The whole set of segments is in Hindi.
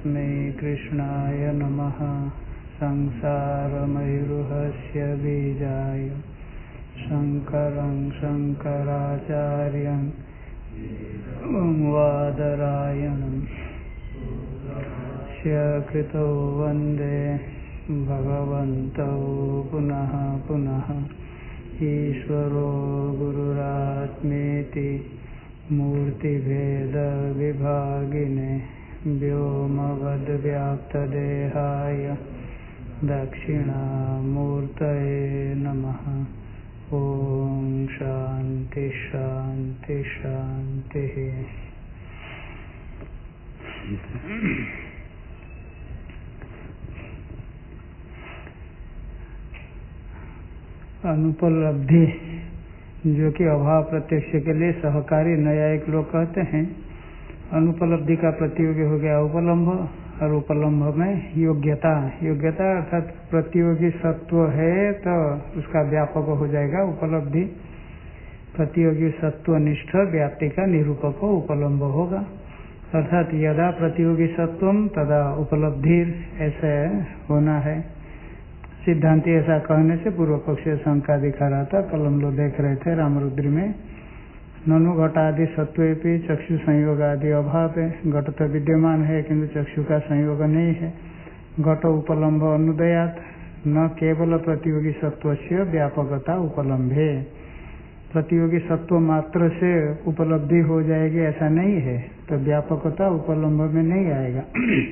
तस्मै कृष्णाय नमः। संसारमयूरस्य बीजाय शङ्करं शङ्कराचार्यं वादरायणं कृतो वन्दे भगवन्तौ पुनः पुनः। ईश्वरो गुरुरात्मेति मूर्तिभेदविभागिने व्योमवद्व्याप्तदेहाय दक्षिणामूर्तये नमः। ॐ शान्ति शान्ति शान्तिः। अनुपलब्धि जो कि अभाव प्रत्यक्ष के लिए सहकारी न्यायिक लोग कहते हैं। अनुपलब्धि का प्रतियोगी हो गया उपलम्भ, और उपलम्भ में योग्यता। योग्यता अर्थात प्रतियोगी सत्व है तो उसका व्यापक हो जाएगा उपलब्धि। प्रतियोगी सत्वनिष्ठ व्याप्ति का निरूपक उपलम्भ होगा। अर्थात यदा प्रतियोगी सत्वम तदा उपलब्धि ऐसे होना है। सिद्धांति ऐसा कहने से पूर्व पक्ष शंका दिखा रहा था। कल हम लोग देख रहे थे रामरुद्री में, ननु घटादि सत्वेपि चक्षु संयोग आदि अभाव है। घट तो विद्यमान है किंतु चक्षु का संयोग नहीं है। घट उपलम्भ अनुदयात न केवल प्रतियोगी सत्व से व्यापकता उपलम्भे। प्रतियोगी सत्व मात्र से उपलब्धि हो जाएगी ऐसा नहीं है, तो व्यापकता उपलम्भ में नहीं आएगा।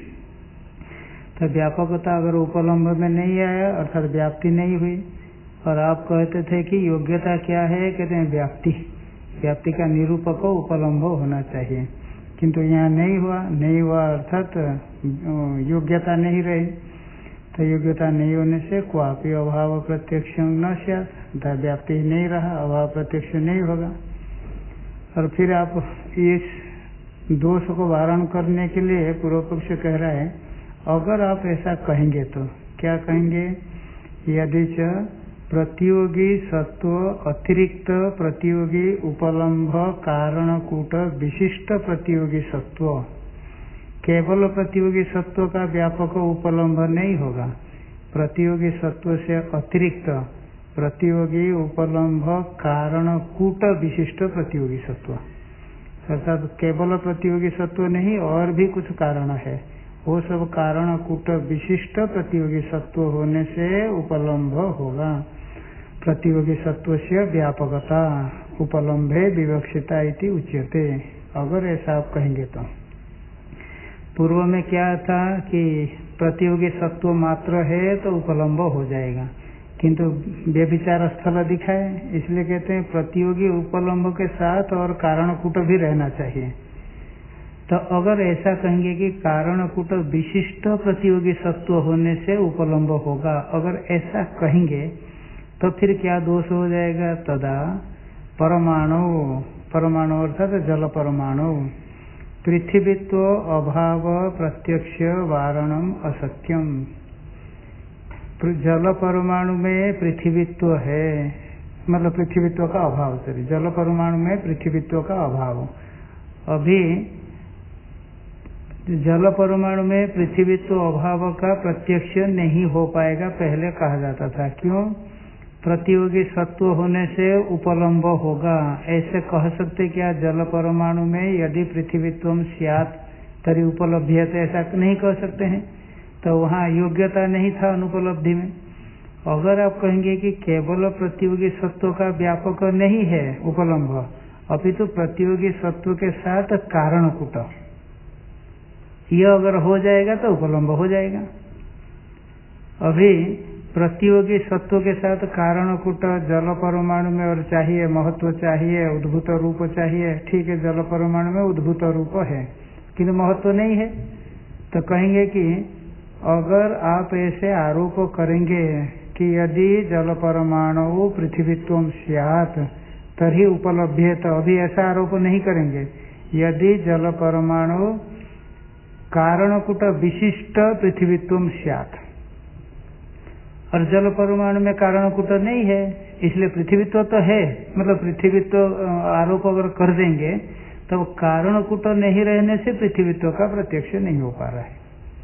तो व्यापकता अगर उपलम्भ में नहीं आया अर्थात व्याप्ति नहीं हुई। और आप कहते थे कि योग्यता क्या है, कहते हैं व्याप्ति। व्याप्ति का निरूपक उपलम्भ होना चाहिए, किंतु यहाँ नहीं हुआ अर्थात योग्यता नहीं रही। तो योग्यता नहीं होने से क्वापि अभाव प्रत्यक्ष न स्यात्, व्याप्ति नहीं रहा, अभाव प्रत्यक्ष नहीं होगा। और फिर आप इस दोष को वारण करने के लिए पूर्व पक्ष कह रहा है, अगर आप ऐसा कहेंगे तो क्या कहेंगे, यदि च प्रतियोगी सत्व अतिरिक्त प्रतियोगी उपलम्भ कारणकूट विशिष्ट प्रतियोगी सत्व, केवल प्रतियोगी सत्व का व्यापक उपलम्भ नहीं होगा। प्रतियोगी सत्व से अतिरिक्त प्रतियोगी उपलम्भ कारणकूट विशिष्ट प्रतियोगी सत्व, अर्थात केवल प्रतियोगी सत्व नहीं और भी कुछ कारण है, वो सब कारण कूट विशिष्ट प्रतियोगी सत्व होने से उपलम्भ होगा। प्रतियोगी सत्व से व्यापकता उपलम्भे विवक्षिता इति उच्यते। अगर ऐसा आप कहेंगे तो पूर्व में क्या था कि प्रतियोगी सत्व मात्र है तो उपलम्भ हो जाएगा, किंतु व्यभिचार स्थल दिखाए, इसलिए कहते हैं प्रतियोगी उपलम्भ के साथ और कारणकूट भी रहना चाहिए। तो अगर ऐसा कहेंगे कि कारणकूट विशिष्ट प्रतियोगी सत्व होने से उपलम्भ होगा, अगर ऐसा कहेंगे तो फिर क्या दोष हो जाएगा। तदा परमाणु अर्थात जल परमाणु पृथ्वीत्व अभाव प्रत्यक्ष वारणम असत्यम। जल परमाणु में पृथ्वीत्व है, मतलब पृथ्वीत्व का अभाव, जल परमाणु में पृथ्वीत्व का अभाव। अभी जल परमाणु में पृथ्वीत्व अभाव का प्रत्यक्ष नहीं हो पाएगा, पहले कहा जाता था। क्यों? प्रतियोगी सत्व होने से उपलम्भ होगा। ऐसे कह सकते क्या जल परमाणु में यदि पृथ्वीत्वम स्यात् तरी उपलब्ध्यते, ऐसा नहीं कह सकते हैं। तो वहाँ योग्यता नहीं था अनुपलब्धि में। अगर आप कहेंगे कि केवल प्रतियोगी सत्व का व्यापक नहीं है उपलम्भ, अपितु प्रतियोगी सत्व के साथ कारणकूट, यह अगर हो जाएगा तो उपलम्ब हो जाएगा। अभी प्रतियोगी सत्व के साथ कारणकूट जल परमाणु में और चाहिए, महत्व चाहिए, उद्भूत रूप चाहिए। ठीक है, जल परमाणु में उद्भूत रूप है किंतु महत्व नहीं है। तो कहेंगे कि अगर आप ऐसे आरोप करेंगे कि यदि जल परमाणु पृथ्वीत्वम स्यात् तभी उपलब्धि, तो अभी ऐसा आरोप नहीं करेंगे। यदि जल परमाणु कारणकूट विशिष्ट पृथ्वीत्वम स्यात्, और जल परमाणु में कारणकूट नहीं है, इसलिए पृथ्वीत्व तो है, मतलब पृथ्वीत्व आरोप अगर कर देंगे तो कारणकूट नहीं रहने से पृथ्वीत्व का प्रत्यक्ष नहीं हो पा रहा है।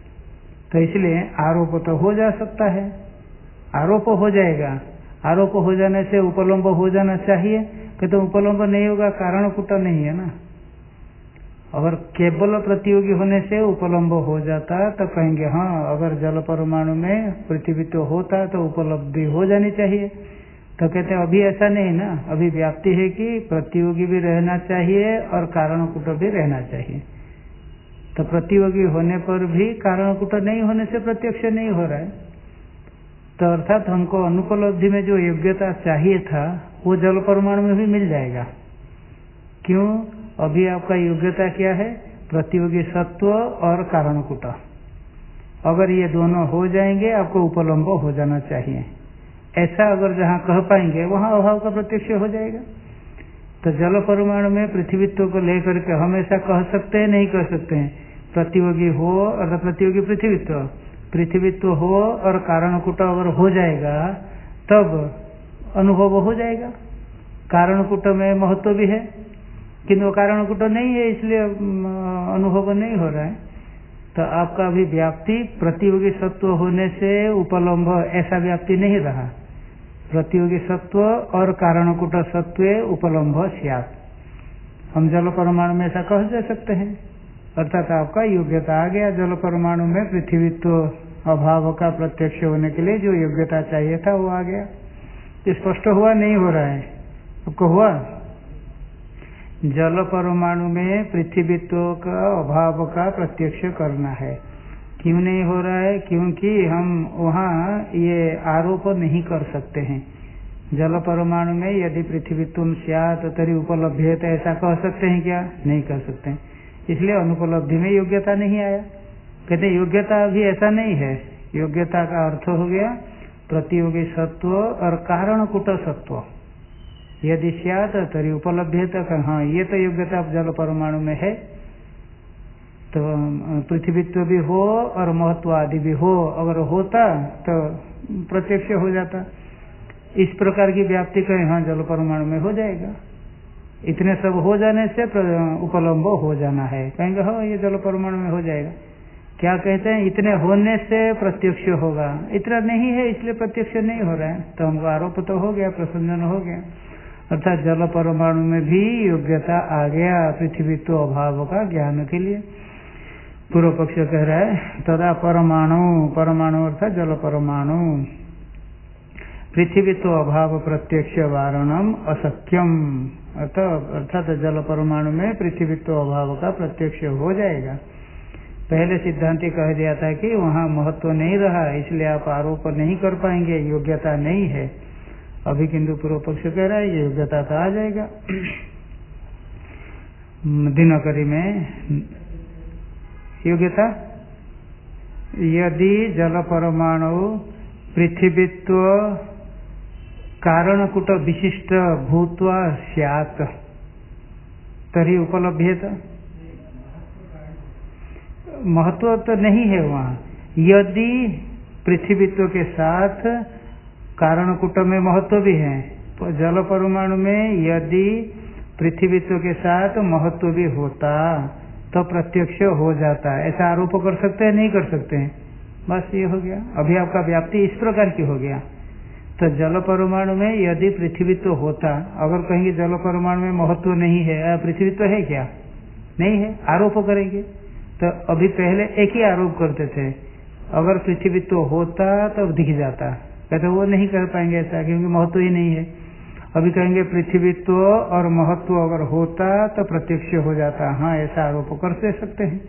तो इसलिए आरोप तो हो जा सकता है, आरोप हो जाएगा। आरोप हो जाने से उपलम्ब हो जाना चाहिए कि तो उपलम्ब नहीं होगा, कारण कुट नहीं है ना। अगर केवल प्रतियोगी होने से उपलम्ब हो जाता तो कहेंगे हाँ, अगर जल परमाणु में पृथ्वी तो होता तो उपलब्धि हो जानी चाहिए। तो कहते हैं अभी ऐसा नहीं ना, अभी व्याप्ति है कि प्रतियोगी भी रहना चाहिए और कारण कुट भी रहना चाहिए। तो प्रतियोगी होने पर भी कारण कुट नहीं होने से प्रत्यक्ष नहीं हो रहा है। तो अर्थात हमको अनुपलब्धि में जो योग्यता चाहिए था वो जल परमाणु में भी मिल जाएगा। क्यों? अभी आपका योग्यता क्या है? प्रतियोगी सत्व और कारण कुट। अगर ये दोनों हो जाएंगे आपको उपलम्ब हो जाना चाहिए। ऐसा अगर जहाँ कह पाएंगे वहाँ अभाव का प्रत्यक्ष हो जाएगा। तो जल परमाणु में पृथ्वीत्व को लेकर के हम ऐसा कह सकते हैं, नहीं कह सकते हैं? प्रतियोगी हो और प्रतियोगी पृथ्वीत्व, पृथ्वीत्व हो और कारण कुट अगर हो जाएगा तब अनुभव हो जाएगा। कारण कुट में महत्व भी है किंतु कारण कुट नहीं है, इसलिए अनुभव नहीं हो रहा है। तो आपका अभी व्याप्ति प्रतियोगी सत्व होने से उपलम्ब ऐसा व्याप्ति नहीं रहा। प्रतियोगी सत्व और कारण कुट सत्व उपलम्ब स्यात्। हम जल परमाणु में ऐसा कह दे सकते हैं। अर्थात आपका योग्यता आ गया। जल परमाणु में पृथ्वीत्व अभाव का प्रत्यक्ष होने के लिए जो योग्यता चाहिए था वो आ गया। स्पष्ट हुआ? नहीं हो रहा है आपको? हुआ? जल परमाणु में पृथ्वीत्व का अभाव का प्रत्यक्ष करना है। क्यों नहीं हो रहा है? क्योंकि हम वहाँ ये आरोप नहीं कर सकते हैं। जल परमाणु में यदि पृथ्वीत्व स्यात् तरी उपलब्धेत ऐसा कह सकते हैं क्या? नहीं कर सकते हैं। इसलिए अनुपलब्धि में योग्यता नहीं आया। कहते योग्यता अभी ऐसा नहीं है। योग्यता का अर्थ हो गया प्रतियोगी सत्व और कारण कुट सत्व यदि स्यात् तरी उपलब्धेत। हाँ, ये तो योग्यता जल परमाणु में है। तो पृथ्वीत्व भी हो और महत्व आदि भी हो, अगर होता तो प्रत्यक्ष हो जाता। इस प्रकार की व्याप्ति कहें हाँ जल परमाणु में हो जाएगा। इतने सब हो जाने से उपलम्ब हो जाना है, कहेंगे हाँ ये जल परमाणु में हो जाएगा। क्या कहते हैं? इतने होने से प्रत्यक्ष होगा। इतना नहीं है इसलिए प्रत्यक्ष नहीं हो रहा है। तो हमको आरोप तो हो गया, प्रसंजन हो गया। अर्थात जल परमाणु में भी योग्यता आ गया पृथ्वीत्व अभाव का ज्ञान के लिए। पूर्व पक्ष कह रहा है तदा परमाणु, परमाणु अर्थात जल परमाणु पृथ्वीत्व अभाव प्रत्यक्ष वारणम अशक्यम। अर्थात जल परमाणु में पृथ्वीत्व अभाव का प्रत्यक्ष हो जाएगा। पहले सिद्धांति कह दिया था कि वहाँ महत्व नहीं रहा, इसलिए आप आरोप नहीं कर पाएंगे, योग्यता नहीं है। अभी किंतु पूर्व पक्ष कह रहा है ये योग्यता तो आ जाएगा। दिनकरी में योग्यता यदि जल परमाणु पृथ्वीत्व कारणकुट विशिष्ट भूत्वा स्यात् तरी उपलभ्येत। महत्व तो नहीं है वहाँ। यदि पृथ्वीत्व के साथ कारणकुट में महत्व भी है, तो जल परमाणु में यदि पृथ्वीत्व के साथ महत्व भी होता तो प्रत्यक्ष हो जाता। ऐसा आरोप कर सकते हैं? नहीं कर सकते हैं। बस ये हो गया। अभी आपका व्याप्ति इस प्रकार की हो गया। तो जल परमाणु में यदि पृथ्वीत्व होता, अगर कहेंगे जल परमाणु में महत्व नहीं है, पृथ्वीत्व है क्या? नहीं है, आरोप करेंगे। तो अभी पहले एक ही आरोप करते थे, अगर पृथ्वीत्व होता तब दिख जाता। कहते वो नहीं कर पाएंगे ऐसा, क्योंकि महत्व ही नहीं है। अभी कहेंगे पृथ्वीत्व और महत्व अगर होता तो प्रत्यक्ष हो जाता। हाँ, ऐसा आरोप कर सकते हैं।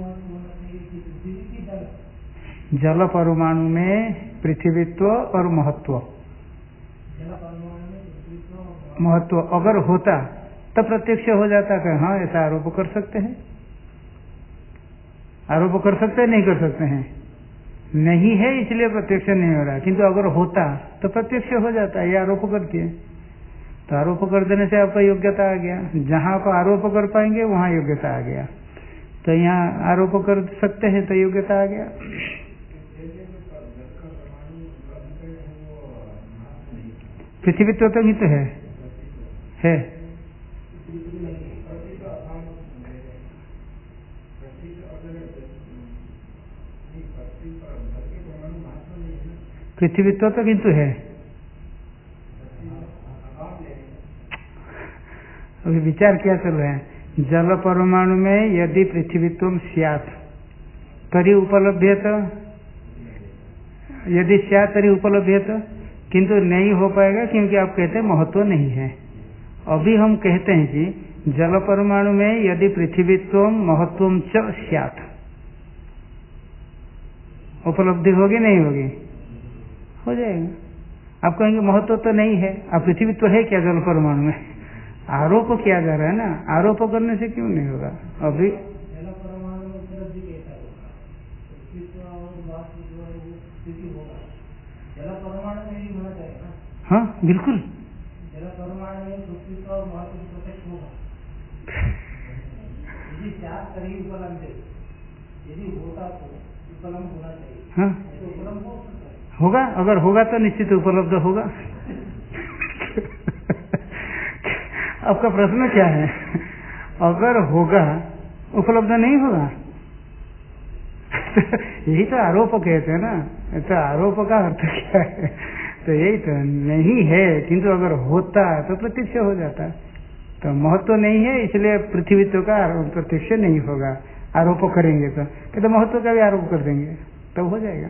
जल परमाणु में पृथ्वीत्व और महत्व अगर होता तो प्रत्यक्ष हो जाता। कि हाँ, ऐसा आरोप कर सकते हैं। आरोप कर सकते हैं? नहीं कर सकते हैं? नहीं है इसलिए प्रत्यक्ष नहीं हो रहा, किंतु अगर होता तो प्रत्यक्ष हो जाता। ये आरोप करके, तो आरोप कर देने से आपका योग्यता आ गया। जहां आप आरोप कर पाएंगे वहां योग्यता आ गया। तो यहाँ आरोप कर सकते हैं तो योग्यता आ गया। पृथ्वीत्व तो ही तो है। पृथ्वीत्व तो किंतु है। अभी विचार क्या चल रहा है, जल परमाणु में यदि पृथ्वीत्व स्यात् तरी उपलभ्यत, यदि स्यात् तरी उपलभ्यत, किंतु नहीं हो पाएगा क्योंकि आप कहते हैं महत्व नहीं है। अभी हम कहते हैं कि जल परमाणु में यदि पृथ्वीत्व महत्व च स्यात्, उपलब्धि होगी नहीं होगी, हो जाएगा। आप कहेंगे महत्व तो नहीं है, अब पृथ्वीत्व है क्या जल परमाणु में, आरोप किया जा रहा है ना, आरोप करने से क्यों नहीं होगा। अभी हाँ बिल्कुल, हाँ होगा, अगर होगा तो निश्चित उपलब्ध होगा। आपका प्रश्न क्या है, अगर होगा उपलब्ध नहीं होगा? यही तो आरोप कहते हैं ना, तो आरोप का अर्थ क्या है, तो यही तो नहीं है, किंतु अगर होता तो प्रत्यक्ष हो जाता। तो महत्व नहीं है इसलिए पृथ्वीत्व का प्रत्यक्ष नहीं होगा। आरोप करेंगे तो महत्व का भी आरोप कर देंगे तब हो जाएगा।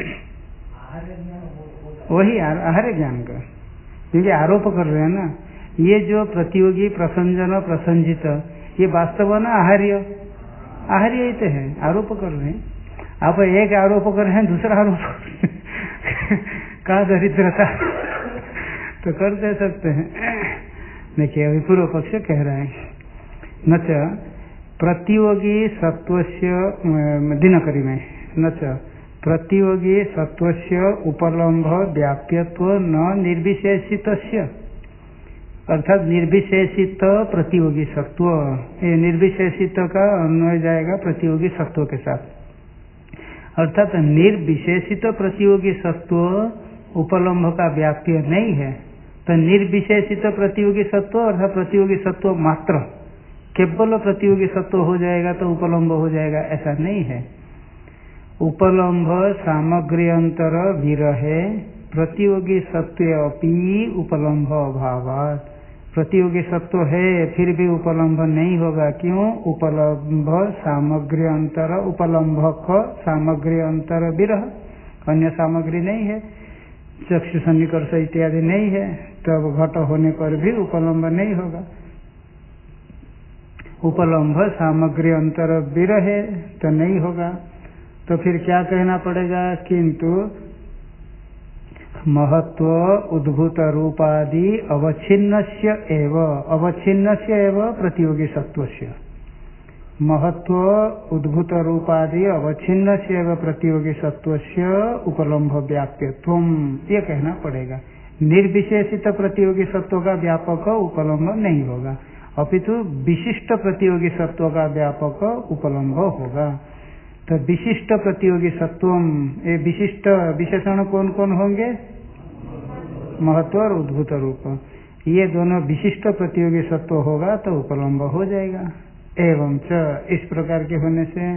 वही आहार्य ज्ञान का, क्योंकि आरोप कर रहे हैं ना, ये जो प्रतियोगी प्रसंजन प्रसंजित ये वास्तव है ना आहार्य, आहार्य ही तो है, आरोप कर रहे हैं। आप एक आरोप कर रहे हैं, दूसरा आरोप का दरिद्रता तो कर दे सकते हैं। देखिए अभी पूर्व पक्ष कह रहा है, न च प्रतियोगी सत्वस्य दिनकरी में न च प्रतियोगी सत्वस्य उपलम्भ व्याप्यत्व न निर्विशेषितस्य, अर्थात निर्विशेषित प्रतियोगी सत्व, ये निर्विशेषित का अन्वय जाएगा प्रतियोगी सत्व के साथ, अर्थात निर्विशेषित प्रतियोगी सत्व उपलम्भ का व्याप्य नहीं है। तो निर्विशेषित प्रतियोगी सत्व अर्थात प्रतियोगी सत्व मात्र, केवल प्रतियोगी सत्व हो जाएगा तो उपलम्भ हो जाएगा, ऐसा नहीं है। उपलम्भ सामग्री अंतर विरहे प्रतियोगी सत्व अपि उपलम्भ अभावात्, प्रतियोगी सत्व है फिर भी उपलम्भ नहीं होगा, क्यों? उपलम्भ सामग्री अंतर, उपलम्भक सामग्री अंतर विरह, अन्य सामग्री नहीं है, चक्षु सन्निकर्ष इत्यादि नहीं है, तब घट होने पर भी उपलम्ब नहीं होगा। उपलम्भ सामग्री अंतर विरहे तो नहीं होगा, तो फिर क्या कहना पड़ेगा? किंतु महत्व उद्भूत रूपादि अवच्छिन्नस्य एव, अवच्छिन्नस्य एव प्रतियोगी सत्वस्य, महत्व उद्भूत रूपादि अवच्छिन्नस्य एव प्रतियोगी सत्वस्य उपलम्भ व्याप्यत्वम, ये कहना पड़ेगा। निर्विशेषित प्रतियोगी सत्व का व्यापक उपलम्भ नहीं होगा, अपितु विशिष्ट प्रतियोगी सत्व का व्यापक उपलम्भ होगा। तो विशिष्ट प्रतियोगी सत्वम, ये विशिष्ट विशेषण कौन कौन होंगे? महत्व और उद्भूत रूप, ये दोनों विशिष्ट प्रतियोगी सत्व होगा तो उपलम्ब हो जाएगा। एवं च, इस प्रकार के होने से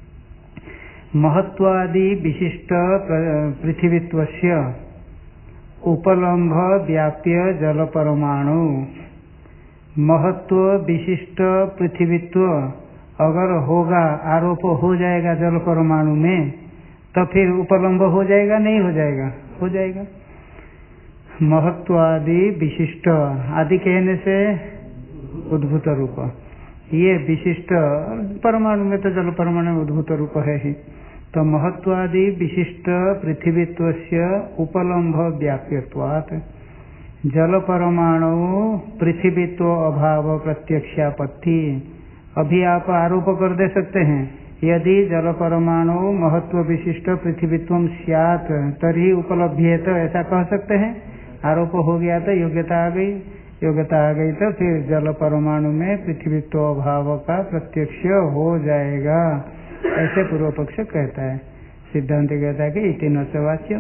महत्वादि विशिष्ट पृथ्वीत्वस्य उपलम्भ व्याप्य जल परमाणु, महत्व विशिष्ट पृथ्वीत्व अगर होगा, आरोप हो जाएगा जल परमाणु में, तो फिर उपलम्ब हो जाएगा नहीं हो जाएगा? हो जाएगा। महत्वादि विशिष्ट, आदि कहने से उद्भूत रूप, ये विशिष्ट परमाणु में तो जल परमाणु उद्भूत रूप है ही, तो महत्वादि विशिष्ट पृथ्वीत्वस्य उपलम्भ व्याप्यत्वात् जल परमाणु पृथ्वीत्व अभाव प्रत्यक्षापत्ति। अभी आप आरोप कर दे सकते हैं, यदि जल परमाणु महत्व विशिष्ट पृथ्वीत्व स्यात् तरी उपलब्धि, तो ऐसा कह सकते हैं। आरोप हो गया तो योग्यता आ गई, योग्यता आ गई तो फिर जल परमाणु में पृथ्वीत्व अभाव का प्रत्यक्ष हो जाएगा, ऐसे पूर्व पक्ष कहता है। सिद्धांत कहता है कि इति न च वाच्यम।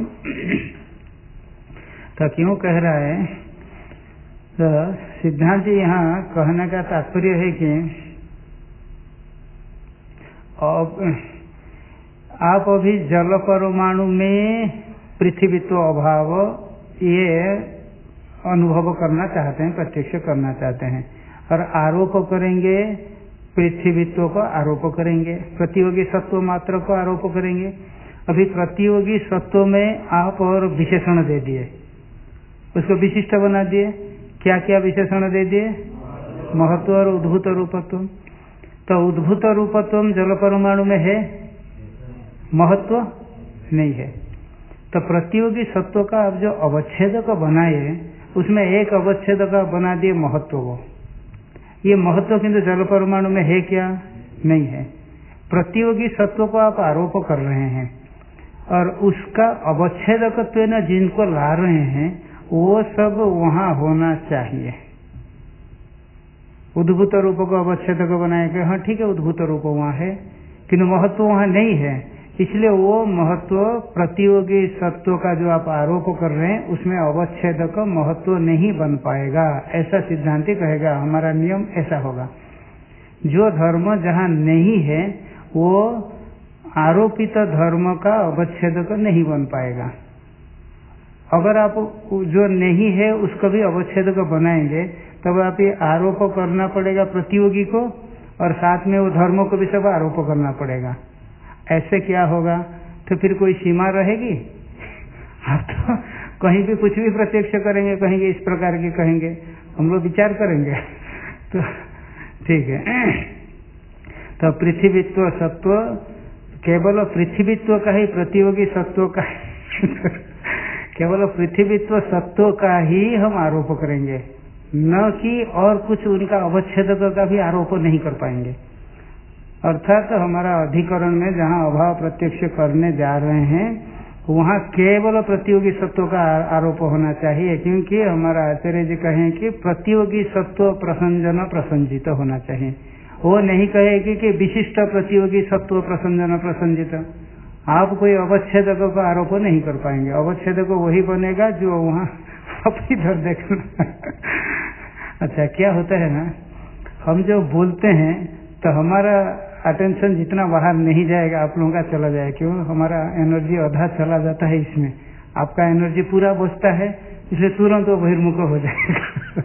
तो क्यों कह रहा है? तो सिद्धांत यहाँ कहने का तात्पर्य है कि आप अभी जल परमाणु में पृथ्वीत्व अभाव ये अनुभव करना चाहते हैं, प्रत्यक्ष करना चाहते हैं, और आरोप करेंगे पृथ्वीत्व को आरोप करेंगे, प्रतियोगी सत्व मात्र को आरोप करेंगे। अभी प्रतियोगी सत्व में आप और विशेषण दे दिए, उसको विशिष्ट बना दिए। क्या क्या विशेषण दे दिए? महत्व और उद्भूत रूपत्व। तो उद्भूत रूपत्व जल परमाणु में है, महत्व नहीं है। तो प्रतियोगी सत्व का आप जो अवच्छेद को बनाए उसमें एक अवच्छेद का बना दिए महत्व को। ये महत्व किंतु जल परमाणु में है क्या? नहीं है। प्रतियोगी सत्व को आप आरोप कर रहे हैं और उसका अवच्छेदकत्व न जिनको ला रहे हैं वो सब वहां होना चाहिए। उद्भूत रूप को अवच्छेदक बनाए कि हाँ ठीक है उद्भूत रूप वहां है, किंतु महत्व वहां नहीं है, इसलिए वो महत्व प्रतियोगी सत्व का जो आप आरोप कर रहे हैं उसमें अवच्छेदक महत्व नहीं बन पाएगा, ऐसा सिद्धांति कहेगा। हमारा नियम ऐसा होगा, जो धर्म जहाँ नहीं है वो आरोपित धर्म का अवच्छेदक नहीं बन पाएगा। अगर आप जो नहीं है उसको भी अवच्छेदक बनाएंगे तब आप ये आरोप करना पड़ेगा प्रतियोगी को और साथ में वो धर्मों को भी सब आरोप करना पड़ेगा। ऐसे क्या होगा? तो फिर कोई सीमा रहेगी? आप तो कहीं भी कुछ भी प्रत्यक्ष करेंगे, कहेंगे इस प्रकार के कहेंगे, हम लोग विचार करेंगे तो ठीक है। तो पृथ्वीत्व सत्व केवल पृथ्वीत्व का ही प्रतियोगी सत्व का केवल पृथ्वीत्व सत्व का ही हम आरोप करेंगे, न कि और कुछ उनका अवच्छेदक का भी आरोप नहीं कर पाएंगे। अर्थात हमारा अधिकरण में जहाँ अभाव प्रत्यक्ष करने जा रहे हैं वहाँ केवल प्रतियोगी सत्व का आरोप होना चाहिए, क्योंकि हमारा आचार्य जी कहें कि प्रतियोगी सत्व प्रसंजन प्रसंजित होना चाहिए। वो नहीं कहेगी कि विशिष्ट प्रतियोगी सत्व प्रसंजन प्रसंजित। आप कोई अवच्छेदक का आरोप नहीं कर पाएंगे। अवच्छेदक वही बनेगा जो वहाँ आप इधर देखना। अच्छा क्या होता है ना, हम जो बोलते हैं तो हमारा अटेंशन जितना बाहर नहीं जाएगा आप लोगों का चला जाएगा, क्यों? हमारा एनर्जी आधा चला जाता है इसमें, आपका एनर्जी पूरा बचता है, इसलिए तुरंत वो बहिर्मुख हो जाएगा।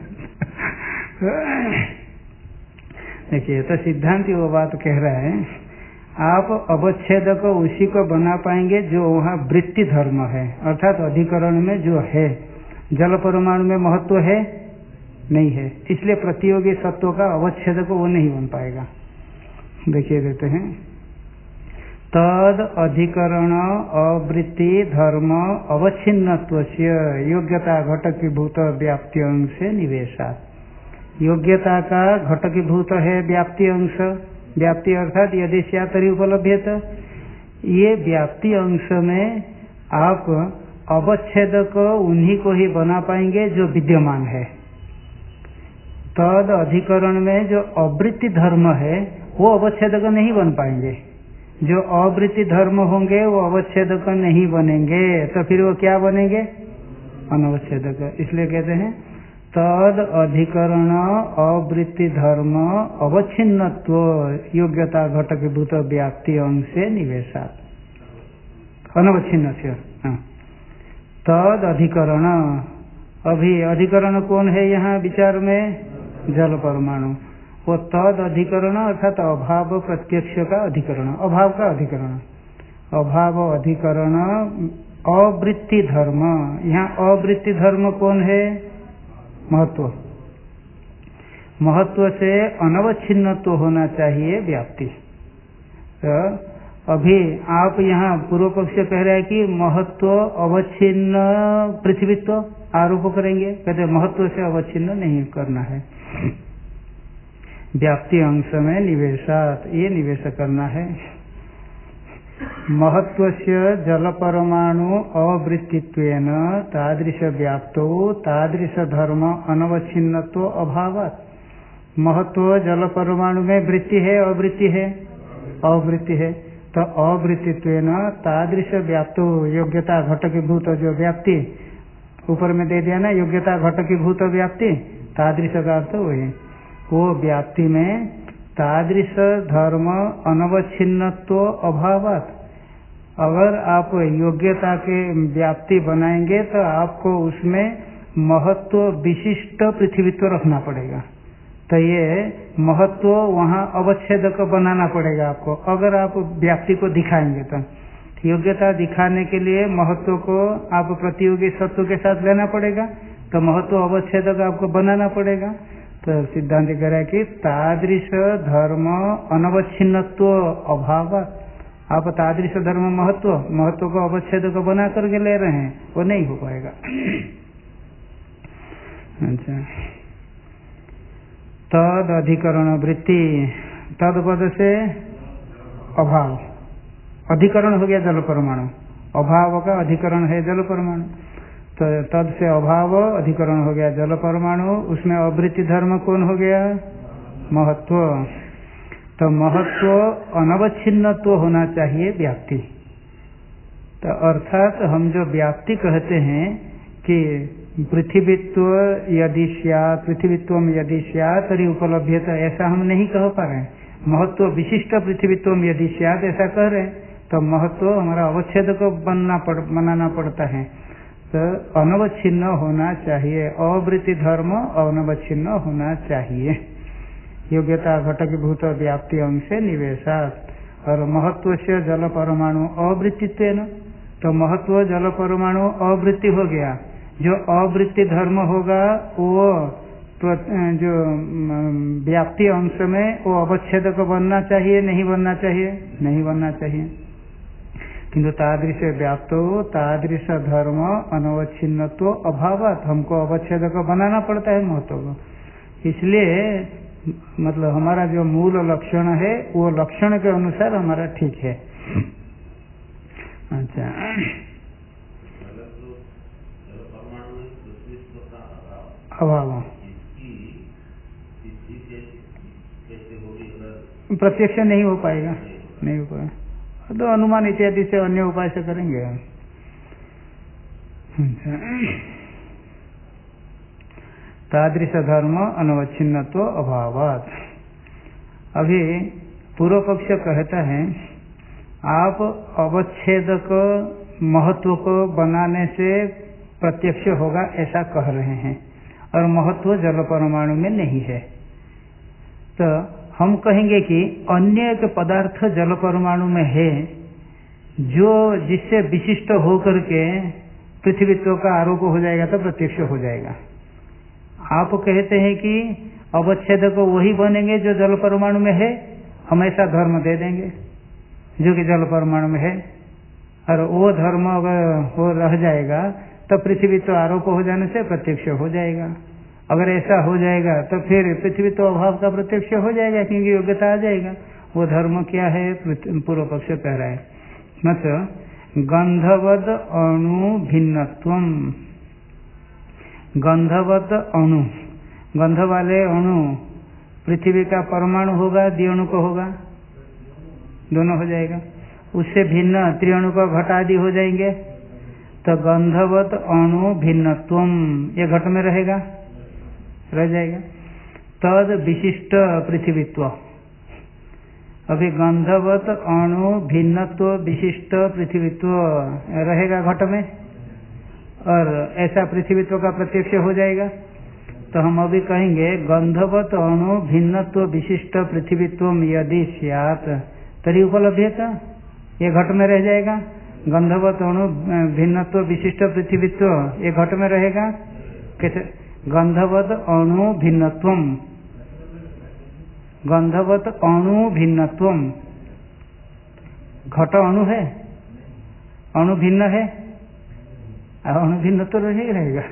देखिए तो सिद्धांत वो बात कह रहा है, आप अवच्छेदक उसी को बना पाएंगे जो वहाँ वृत्ति धर्म है, अर्थात अधिकरण में जो है। जल परमाणु में महत्व है नहीं है, इसलिए प्रतियोगी सत्व का अवच्छेदक वो नहीं बन पाएगा। देखिए देते हैं, तद अधिकरण अवृत्ति धर्म अवच्छिन्नत्वस्य योग्यता घटकीभूत व्याप्ति अंश निवेशात्। योग्यता का घटकीभूत है व्याप्ति अंश। व्याप्ति अर्थात यदि स्यातरि उपलभ्यत, ये व्याप्ति अंश में आप अवच्छेदक उन्हीं को ही बना पाएंगे जो विद्यमान है। तद अधिकरण में जो अवृत्ति धर्म है वो अवच्छेदक नहीं बन पाएंगे। जो अवृत्ति धर्म होंगे वो अवच्छेदक नहीं बनेंगे, तो फिर वो क्या बनेंगे? अनवच्छेदक। इसलिए कहते हैं तद अधिकरण अवृत्ति धर्म अवच्छिन्नत्व योग्यता घटकीभूत व्याप्ति अंश निवेशात् अनवच्छिन्न से। तद अधिकरण, अभी अधिकरण कौन है यहाँ विचार में? जल परमाणु। वो तद अधिकरण अर्थात अभाव प्रत्यक्ष का अधिकरण, अभाव का अधिकरण, अभाव अधिकरण अवृत्ति धर्म। यहाँ अवृत्ति धर्म कौन है? महत्व। महत्व से अनवच्छिन्नत्व होना चाहिए व्याप्ति। तो अभी आप यहाँ पूर्व पक्ष कह रहे हैं कि महत्व अवच्छिन्न पृथ्वीत्व आरोप करेंगे, कहते महत्व से अवच्छिन्न नहीं करना है। व्याप्ति अंश में निवेशात्, ये निवेश करना है। महत्वस्य जल परमाणु अवृत्तित्वेन तादृश व्याप्तो तादृश धर्म अनवच्छिन्नत्व अभावात्। महत्व जल परमाणु में वृत्ति है अवृत्ति है? अवृत्ति है। तो अवृत्तित्वेन तादृश व्याप्तो योग्यता घटकीभूत जो व्याप्ति ऊपर में दे दिया ना, योग्यता घटकीभूत व्याप्ति, तादृश का अर्थ वही, वो व्याप्ति में तादृश धर्म अनवच्छिन्नत्व अभावात्, अगर आप योग्यता के व्याप्ति बनाएंगे तो आपको उसमें महत्व विशिष्ट पृथ्वीत्व रखना पड़ेगा। तो ये महत्व वहाँ अवच्छेदक बनाना पड़ेगा आपको, अगर आप व्याप्ति को दिखाएंगे तो। योग्यता दिखाने के लिए महत्व को आप प्रतियोगी सत्व के साथ लेना पड़ेगा, तो महत्व अवच्छेदक आपको बनाना पड़ेगा। तो सिद्धांत कह रहा है कि तादृश धर्म अनवच्छिन्नत्व अभाव, आप तादृश धर्म महत्व को अवच्छेदक बना करके ले रहे हैं, वो नहीं हो पाएगा। अच्छा, तद अधिकरण वृत्ति, तद पद से अभाव, अधिकरण हो गया जल परमाणु, अभाव का अधिकरण है जल परमाणु, तो तद से अभाव अधिकरण हो गया जल परमाणु, उसमें अवृत्ति धर्म कौन हो गया? महत्व। तो महत्व अनवच्छिन्नत्व होना चाहिए व्याप्ति। तो अर्थात हम जो व्याप्ति कहते हैं कि पृथ्वीत्व यदि स्यात्, पृथ्वीत्वम यदि स्यात् तरी उपलभ्यत, ऐसा हम नहीं कह पा रहे हैं। महत्व विशिष्ट पृथ्वीत्वम यदि स्यात् ऐसा कह रहे हैं, तो महत्व हमारा अवच्छेद को बनाना पड़ता है। तो अनवच्छिन्न होना चाहिए, अवृत्ति धर्म अनवच्छिन्न होना चाहिए। योग्यता घटकीभूत व्याप्ति अंश निवेशात्, और महत्व से जल परमाणु अवृत्तित्वेन, तो महत्व जल परमाणु अवृत्ति हो गया। जो अवृत्ति धर्म होगा वो जो व्याप्ति अंश में वो अवच्छेद को बनना चाहिए, नहीं बनना चाहिए? नहीं बनना चाहिए। किंतु तादृश व्याप्तो तादृश धर्म अनवच्छिन्नत्व अभावात, हमको अवच्छेद को बनाना पड़ता है महत्व को। इसलिए मतलब हमारा जो मूल लक्षण है वो लक्षण के अनुसार हमारा ठीक है। अच्छा, अभाव प्रत्यक्ष नहीं हो पाएगा, नहीं हो पाएगा, तो अनुमान इत्यादि से अन्य उपाय से करेंगे। तादृश धर्म अनवच्छिन्नत्व अभावात्। अभी पूर्व पक्ष कहता है आप अवच्छेदक महत्व को बनाने से प्रत्यक्ष होगा ऐसा कह रहे हैं, और महत्व जल परमाणु में नहीं है। तो हम कहेंगे कि अन्य एक पदार्थ जल परमाणु में है जो जिससे विशिष्ट होकर के पृथ्वीत्व का आरोप हो जाएगा तो प्रत्यक्ष हो जाएगा। आप कहते हैं कि अवच्छेद को वही बनेंगे जो जल परमाणु में है, हम ऐसा धर्म दे देंगे जो कि जल परमाणु में है, और वो धर्म अगर वो रह जाएगा तो पृथ्वीत्व आरोप हो जाने से प्रत्यक्ष हो जाएगा। अगर ऐसा हो जाएगा तो फिर पृथ्वीत्व अभाव का प्रत्यक्ष हो जाएगा, क्योंकि योग्यता आ जाएगा। वो धर्म क्या है? पूर्व पक्ष कह रहा है मतलब गंधवद अणु भिन्नत्वम, गंधवद अणु, गंध वाले अणु पृथ्वी का परमाणु होगा, द्विअणु को होगा, दोनों हो जाएगा। उससे भिन्न त्रिअणु का घट आदि हो जाएंगे, तो गंधवत अणु भिन्नत्वम ये घट में रहेगा, रह जाएगा। तद विशिष्ट पृथ्वीत्व, अभी गंधवत अणु भिन्नत्व विशिष्ट पृथ्वीत्व रहेगा घट में, और ऐसा पृथ्वीत्व का प्रत्यक्ष हो जाएगा। तो हम अभी कहेंगे गंधवत अणु भिन्नत्व विशिष्ट पृथ्वीत्व यदि स्यात् तरी उपलभ्यता, ये घट में रह जाएगा। गंधवत अणु भिन्नत्व विशिष्ट पृथ्वीत्व ये घट में रहेगा। कैसे? गंधवत अणु भिन्नत्वम, गंधवत अणु भिन्नत्वम, घट अणु है, अणु भिन्न है, अणु भिन्न तो रहेगा।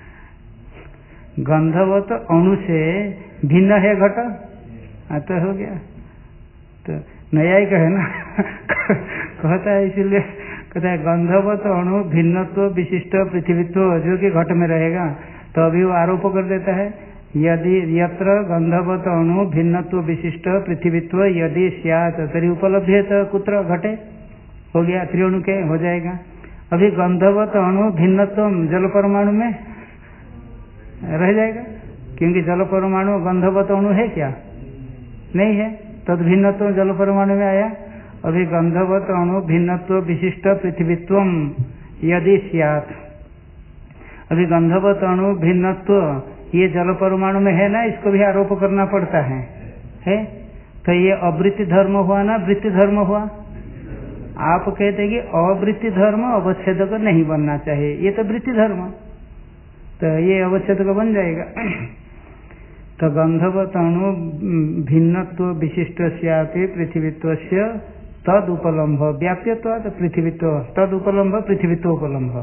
गंधवत अणु से भिन्न है घट, तो हो गया। तो नया ही कहे ना कहता है, इसीलिए कहता है गंधवत अणु भिन्नत्व विशिष्ट पृथ्वीत्व जो कि घट में रहेगा। तो अभी वो आरोप कर देता है यदि यत्र गंधवत अणु भिन्नत्व विशिष्ट पृथ्वीत्व यदि स्यात् तरी उपलभ्यत कुत्र घटे, हो गया त्रिअणु के हो जाएगा। अभी गंधवत अणु भिन्नत्व जल परमाणु में रह जाएगा, क्योंकि जल परमाणु गंधवत अणु है क्या? नहीं है, तद भिन्नत्व जल परमाणु में आया। अभी गंधवत अणु भिन्नत्व विशिष्ट पृथ्वीत्वम यदि स्यात्, अभी गंधवत अणु भिन्नत्व ये जल परमाणु में है ना, इसको भी आरोप करना पड़ता है? तो ये अवृत्ति धर्म हुआ ना वृत्ति धर्म हुआ? आप कहते हैं कि अवृत्ति धर्म अवच्छेदक नहीं बनना चाहिए, ये तो वृत्ति धर्म, तो ये अवच्छेदक बन जाएगा। तो गंधवत अणु भिन्नत्व विशिष्ट स्यापि पृथ्वीत्वस्य तद उपलम्भ व्याप्यत्वात् पृथ्वीत्व तद उपलम्भ पृथ्वीत्व उपलम्भ।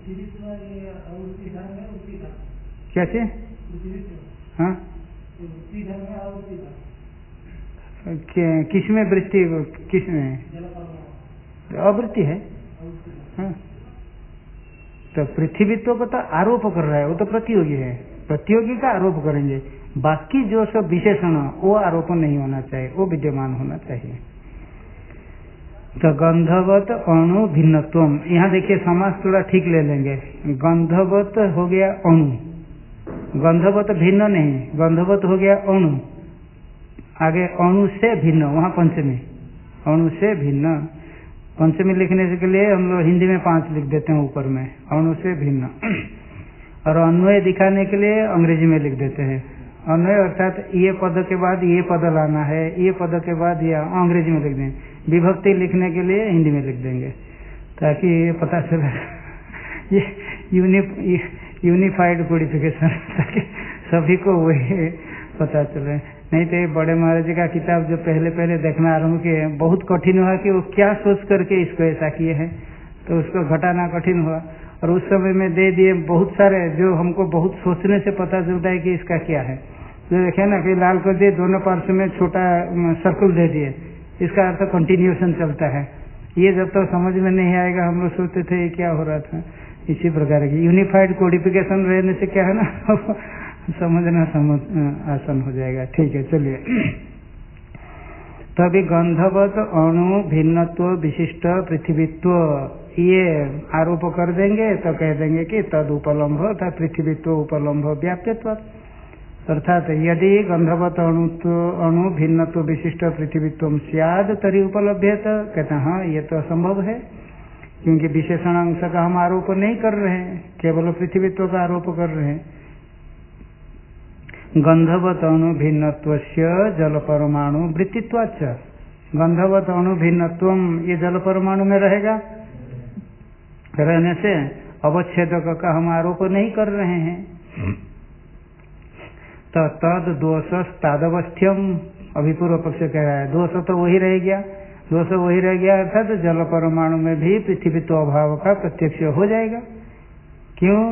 कैसे? हाँ, किसमें वृत्ति, किसमें अवृत्ति है? हाँ, तो पृथ्वीत्व को तो आरोप कर रहा है, वो तो प्रतियोगी है, प्रतियोगी का आरोप करेंगे, बाकी जो सब विशेषण वो आरोप नहीं होना चाहिए, वो विद्यमान होना चाहिए। तो गंधवत अणु भिन्नत्वम, यहाँ देखिए समास थोड़ा ठीक ले लेंगे। गंधवत हो गया अणु, गंधवत भिन्न नहीं, गंधवत हो गया अणु, आगे अणु से भिन्न, वहाँ पंचमी, अणु से भिन्न। पंचमी लिखने के लिए हम लोग हिंदी में 5 लिख देते हैं ऊपर में, अणु से भिन्न, और अन्वय दिखाने के लिए अंग्रेजी में लिख देते हैं। अन्वय अर्थात ये पद के बाद ये पद लाना है, ये पद के बाद ये अंग्रेजी में लिख देंगे, विभक्ति लिखने के लिए हिंदी में लिख देंगे, ताकि ये पता चले ये यूनिफाइड कोडिफिकेशन, ताकि सभी को वही पता चले। नहीं तो ये बड़े महाराज जी का किताब जो पहले पहले देखना आरम्भ किए, बहुत कठिन हुआ कि वो क्या सोच करके इसको ऐसा किए हैं, तो उसको घटाना कठिन हुआ। और उस समय में दे दिए बहुत सारे, जो हमको बहुत सोचने से पता चलता है कि इसका क्या है। जो देखे ना कि लाल कर दिए, दोनों पार्श्व में छोटा सर्कल दे दिए, इसका अर्थ कंटिन्यूएशन चलता है। ये जब तक तो समझ में नहीं आएगा, हम लोग सोचते थे ये क्या हो रहा था। इसी प्रकार की यूनिफाइड कोडिफिकेशन रहने से क्या है ना समझना आसान हो जाएगा। ठीक है, चलिए। तभी गंधवत अणु भिन्नत्व विशिष्ट पृथ्वीत्व ये आरोप कर देंगे, तो कह देंगे कि तद उपलम्भ अर्थात पृथ्वीत्व उपलम्भ व्याप्यत्व, अर्थात यदि गंधवत अणु भिन्नत्व विशिष्ट पृथ्वीत्व स्याद तरी उपलभ्यत, कहते हैं हाँ ये तो असंभव है, क्योंकि विशेषण अंश का हम आरोप नहीं कर रहे हैं, केवल पृथ्वीत्व का आरोप कर रहे हैं। गंधवत अणु भिन्नत्वस्य जल परमाणु वृत्तित्वाच्च, गंधवत अणु भिन्नत्वम ये जल परमाणु में रहेगा, रहने से अवच्छेदक का हम आरोप नहीं कर रहे हैं। तो तद दोष तादवस्थ्यम, अभी पूर्व पक्ष कह रहा है दोष तो वही रह गया, दोष वही रह गया, अर्थात तो जल परमाणु में भी पृथ्वीत्व अभाव का प्रत्यक्ष हो जाएगा। क्यों?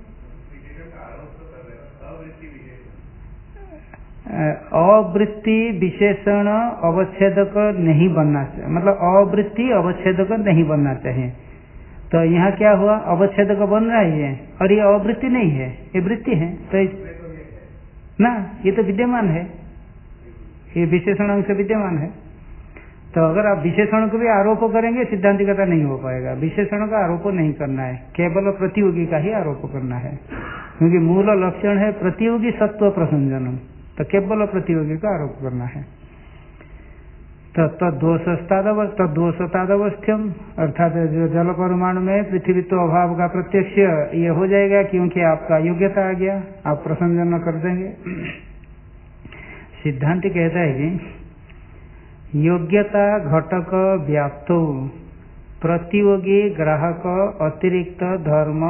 अवृत्ति विशेषण अवच्छेदक नहीं बनना चाहिए, मतलब अवृत्ति अवच्छेदक नहीं बनना चाहिए। तो यहाँ क्या हुआ, अवच्छेदक बन रहा है और ये अवृत्ति नहीं है, ये वृत्ति है, तो ना ये तो विद्यमान है, ये विशेषण अंश विद्यमान है। तो अगर आप विशेषण को भी आरोप करेंगे सिद्धांतिकता नहीं हो पाएगा। विशेषण का आरोप नहीं करना है, केवल प्रतियोगी का ही आरोप करना है, क्योंकि मूल लक्षण है प्रतियोगी सत्व प्रसंजनम, तो केवल प्रतियोगी का आरोप करना है। तो तद्दोषतादवस्थ्यम, अर्थात जो जल परमाणु में पृथ्वीत्व अभाव का प्रत्यक्ष ये हो जाएगा, क्योंकि आपका योग्यता आ गया, आप प्रसंजन कर देंगे। सिद्धांत कहता है कि योग्यता घटक व्याप्तो प्रतियोगी ग्राहक अतिरिक्त धर्म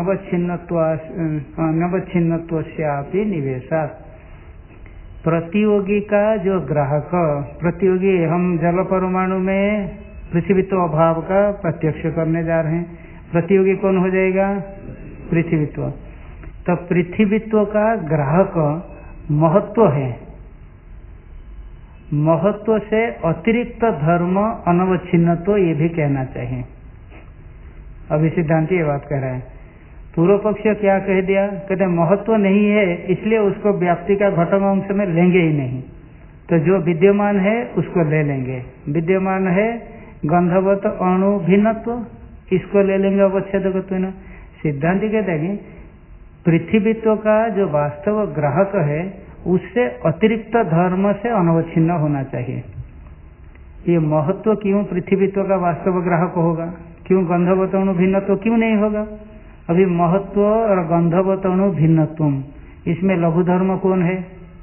अनवच्छिन्नत्वस्यापि निवेशात्, प्रतियोगी का जो ग्राहक, प्रतियोगी हम जल परमाणु में पृथ्वीत्व अभाव का प्रत्यक्ष करने जा रहे हैं, प्रतियोगी कौन हो जाएगा? पृथ्वीत्व। तो पृथ्वीत्व का ग्राहक महत्व है, महत्व से अतिरिक्त धर्म अनवच्छिन्नत्व ये भी कहना चाहिए। अभी सिद्धांत ये बात कह रहा है। पूर्व पक्ष क्या कह दिया, कहते महत्व नहीं है इसलिए उसको व्याप्ति का घटक अंश में लेंगे ही नहीं, तो जो विद्यमान है उसको ले लेंगे। विद्यमान है गंधवत अणु भिन्नत्व, इसको ले लेंगे अवच्छेदकत्व। सिद्धांत कहते हैं कि पृथ्वीत्व का जो वास्तव ग्राहक है उससे अतिरिक्त धर्म से अनवच्छिन्न होना चाहिए। ये महत्व क्यों पृथ्वीत्व का वास्तव ग्राहक होगा, क्यों गंधवत अणु भिन्नत्व क्यों नहीं होगा? अभी महत्व और गंधवत अणु भिन्नत्व, इसमें लघु धर्म कौन है?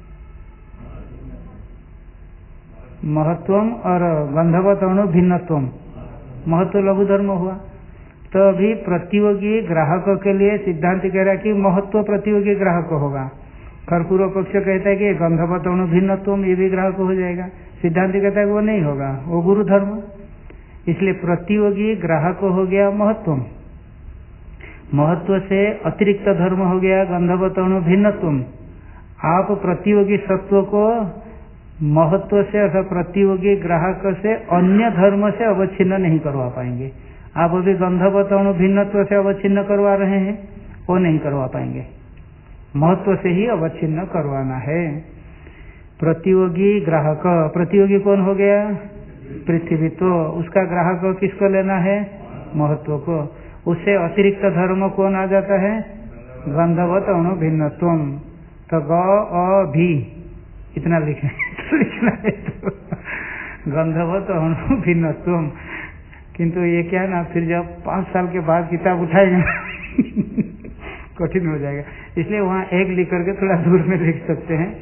महत्वम और गंधवत अणु भिन्नत्वम, महत्व लघु धर्म हुआ। तो अभी प्रतियोगी ग्राहक के लिए सिद्धांत कह रहा है कि महत्व प्रतियोगी ग्राहक होगा। कर्पूर पक्ष कहता है कि गंधवत अणु भिन्नत्वम, ये भी ग्राहक हो जाएगा। सिद्धांत कहता है कि वो नहीं होगा, वो गुरु धर्म। इसलिए प्रतियोगी ग्राहक हो गया महत्वम, महत्व से अतिरिक्त धर्म हो गया गंधवत अणु भिन्नत्वम। आप प्रतियोगी सत्व को महत्व से अथवा प्रतियोगी ग्राहक से अन्य धर्म से अवच्छिन्न नहीं करवा पाएंगे। आप अभी गंधवत अणु भिन्नत्व से अवच्छिन्न करवा रहे हैं, वो नहीं करवा पाएंगे, महत्व से ही अवच्छिन्न करवाना है। प्रतियोगी ग्राहक, प्रतियोगी कौन हो गया? पृथ्वी। तो उसका ग्राहक किसको लेना है? महत्व को। उससे अतिरिक्त धर्म कौन आ जाता है? गंधवत अणु भिन्नत्वम। तो ग अ भी इतना लिखना है तो गंधवत अणु भिन्नत्वम। किंतु ये क्या ना, फिर जब 5 साल के बाद किताब उठाएंगे कठिन हो जाएगा। इसलिए वहाँ एक लिख करके थोड़ा दूर में लिख सकते हैं,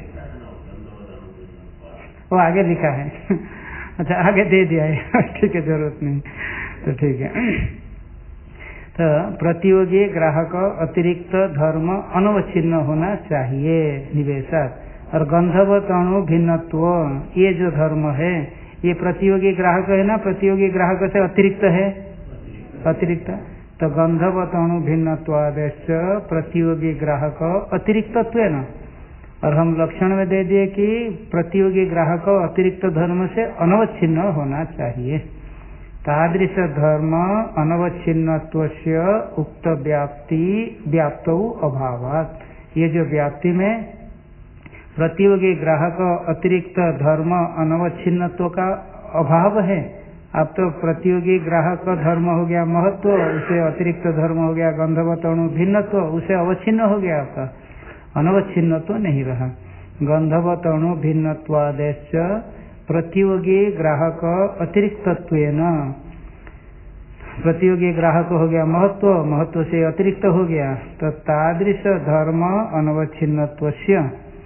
वो आगे लिखा है अच्छा आगे दे दिया है ठीक है, जरूरत नहीं तो ठीक है। तो प्रतियोगी ग्राहक अतिरिक्त धर्म अनवच्छिन्न होना चाहिए निवेशक। और गंधवत अणु भिन्नत्व, ये जो धर्म है ये प्रतियोगी ग्राहक है ना, प्रतियोगी ग्राहक से अतिरिक्त है, अतिरिक्त। तो गंधवत अणु भिन्नत्वादेश प्रतियोगी ग्राहक अतिरिक्तत्व है ना। और हम लक्षण में दे दिए कि प्रतियोगी ग्राहक अतिरिक्त धर्म से अनवच्छिन्न होना चाहिए। तादृश धर्म अनवच्छिन्नत्वस्य उक्त व्याप्ति व्याप्तौ अभावात्, ये जो व्याप्ति में प्रतियोगी ग्राहक अतिरिक्त धर्म अनवच्छिन्नत्व का अभाव है। अब तो प्रतियोगी ग्राहक धर्म हो गया महत्व, उसे अतिरिक्त धर्म हो गया गंधवत अणु भिन्नत्व, उसे अवच्छिन्न हो गया, आपका अनवच्छिन्न तो नहीं रहा। गंधवत अणु भिन्नत्वादेश प्रतियोगी ग्राहक अतिरिक्तत्वेन, प्रतियोगी ग्राहक हो गया महत्व, महत्व से अतिरिक्त हो गया। तो तादृश धर्म अनवच्छिन्नत्वस्य,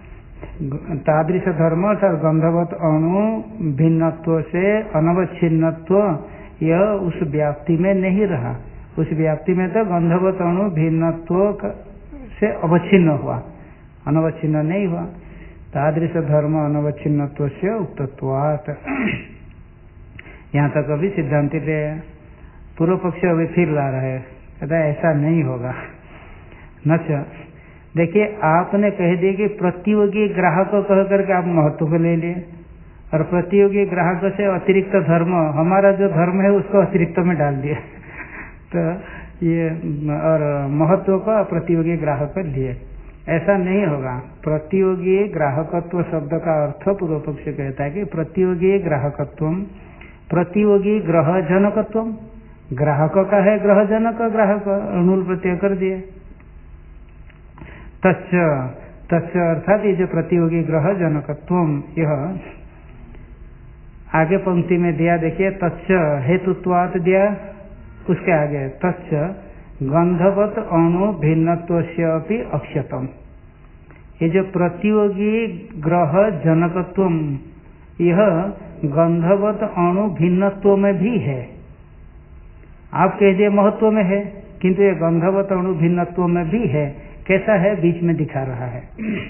तादृश धर्म अर्थात गंधवत अणु भिन्नत्व से अनवच्छिन्नत्व यह उस व्याप्ति में नहीं रहा। उस व्याप्ति में तो गंधवत अणु भिन्नत्व से अवच्छिन्न हुआ, अनवच्छिन्न नहीं हुआ। तादृश धर्म अनवच्छिन्नत्व से उक्तत्वात्। यहाँ तक अभी सिद्धांति ले, पूर्व पक्ष अभी फिर ला रहा है, कहता है ऐसा नहीं होगा। न देखिए, आपने कह दिया कि प्रतियोगी ग्राहक कह करके आप महत्व को ले लिए, और प्रतियोगी ग्राहक से अतिरिक्त धर्म, हमारा जो धर्म है उसको अतिरिक्त में डाल दिया तो ये, और महत्व का प्रतियोगी ग्राहक लिए, ऐसा नहीं होगा। प्रतियोगी ग्राहकत्व शब्द का अर्थ पूर्व पक्ष कहता है कि प्रतियोगी ग्राहकत्व, प्रतियोगी ग्रह जनकत्व, ग्राहक का है ग्रह जनक, ग्राहक अणुल प्रत्यय कर दिए। तच्च, तच्च अर्थात ये जो प्रतियोगी ग्रह जनकत्व, यह आगे पंक्ति में दिया, देखिए तच्च हेतुत्वात् दिया, उसके आगे तच्च गंधवत अणु भिन्नत्वस्य अपि अक्षतम। ये जो प्रतियोगी ग्रह जनकत्व, यह गंधवत अणु भिन्नत्व में भी है। आप कह दिए महत्व में है, किंतु ये गंधवत अणु भिन्नत्व में भी है। कैसा है? बीच में दिखा रहा है।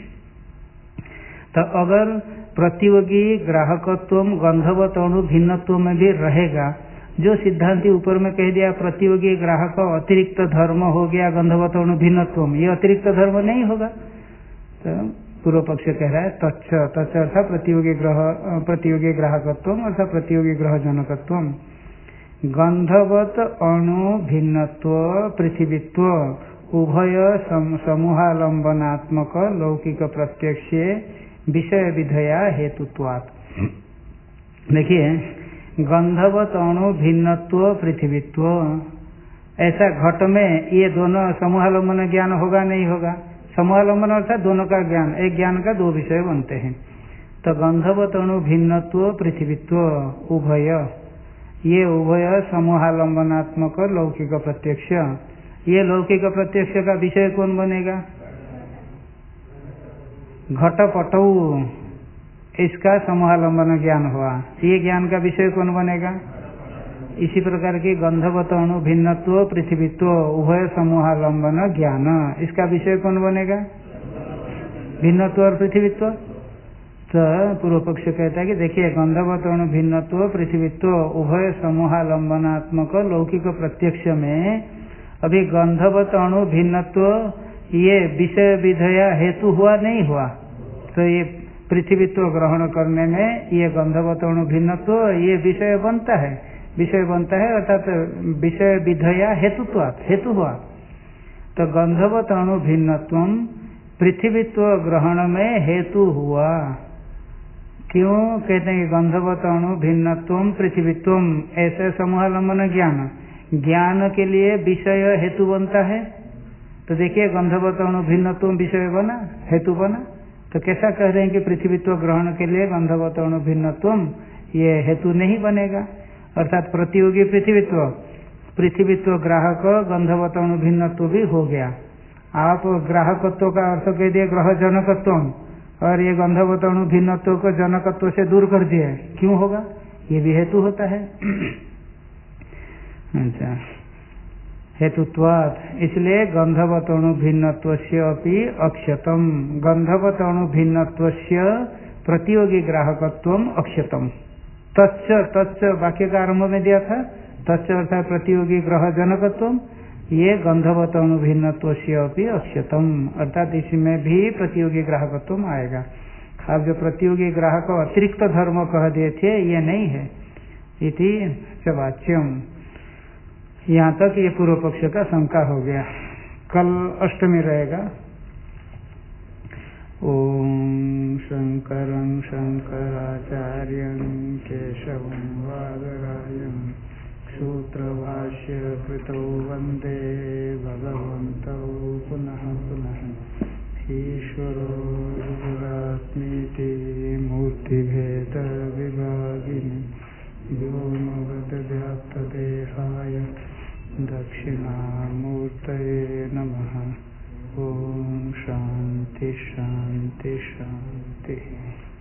तो अगर प्रतियोगी ग्राहकत्व गंधवत अणु भिन्नत्व में भी रहेगा, जो सिद्धांति ऊपर में कह दिया प्रतियोगी ग्राहक अतिरिक्त धर्म हो गया गंधवत अणु भिन्नत्व, ये अतिरिक्त धर्म नहीं होगा। तो पूर्व पक्ष कह रहा है तच्च, तच्च अर्थात प्रतियोगी ग्राहकत्व अर्थात प्रतियोगी ग्रह जनकत्व, गंधवत अणु भिन्नत्व पृथ्वीत्व उभय समूहालंबनात्मक लौकिक प्रत्यक्ष विषय विधया हेतुत्वात्। देखिए, गंधवत अणु भिन्नत्व पृथ्वीत्व, ऐसा घट में ये दोनों समूहालंबन ज्ञान होगा नहीं होगा? समूहालंबन अर्थात दोनों का ज्ञान, एक ज्ञान का दो विषय बनते हैं। तो गंधवत अणु भिन्नत्व पृथ्वीत्व उभय, ये उभय समूहालंबनात्मक लौकिक प्रत्यक्ष, ये लौकिक प्रत्यक्ष का विषय कौन बनेगा? घटपटौ, इसका समूहालंबन ज्ञान हुआ, ये ज्ञान का विषय कौन बनेगा? इसी प्रकार की गंधवत अणु भिन्नत्व पृथ्वीत्व उभय समूहालंबन ज्ञान, इसका विषय कौन बनेगा? भिन्नत्व और पृथ्वीत्व। तो पूर्व पक्ष कहता है कि देखिए, गंधवत अणु भिन्नत्व पृथ्वीत्व उभय समूहालंबनात्मक लौकिक प्रत्यक्ष में अभी गंधवत अणु भिन्नत्व ये विषय विधेया हेतु हुआ नहीं हुआ, तो ये पृथ्वीत्व ग्रहण करने में ये गंधवत अणु भिन्नत्व ये विषय बनता है, विषय बनता है अर्थात विषय विधेया हेतुत्वात् हेतु हुआ। तो गंधवत अणु भिन्नत्व पृथ्वीत्व ग्रहण में हेतु हुआ। क्यों कहते हैं कि गंधवत अणु भिन्नत्व पृथ्वीत्व ऐसे समूहालंबन ज्ञान, ज्ञान के लिए विषय हेतु बनता है। तो देखिए, गंधवत अणु भिन्नत्व विषय बना, हेतु बना, तो कैसा कह रहे हैं कि पृथ्वीत्व ग्रहण के लिए गंधवत अणु भिन्नत्व ये हेतु नहीं बनेगा, अर्थात प्रतियोगी पृथ्वीत्व, पृथ्वीत्व ग्राहक गंधवत अणु भिन्नत्व भी हो गया। आप ग्राहकत्व का अर्थ कह दिए ग्रह जनकत्व, और ये गंधवत अणु भिन्नत्व को जनकत्व से दूर कर दिए, क्यों होगा? ये भी हेतु होता है। अच्छा, हेतुत्वात्, इसलिए गंधवत अणु भिन्नत्वस्य अपि अक्षतम, गंधवत अणु भिन्नत्वस्य प्रतियोगी ग्राहकत्वम अक्षतम। तच्च, तच्च वाक्य का आरंभ में दिया था, तच्च अर्थात प्रतियोगी ग्रह जनकत्वम, ये गंधवत अणु भिन्नत्वस्य अपि अक्षतम, अर्थात इसमें भी प्रतियोगी ग्राहकत्व आएगा। अब जो प्रतियोगी ग्राहक अतिरिक्त धर्म कह दिए थे, ये नहीं है। इति च वाच्यम, यहाँ तक ये पूर्व पक्ष का शंका हो गया। कल अष्टमी रहेगा। ओम शंकरं शंकराचार्यं केशवं वादरायण सूत्रभाष्य कृतौ वंदे भगवन्तौ पुनः पुनः। ईश्वरो गुरुरात्मेति मूर्तिभेद विभागिनि व्योमवद्व्याप्तदेहाय दक्षिणामूर्तये नमः। ओम शांति शांति शांति।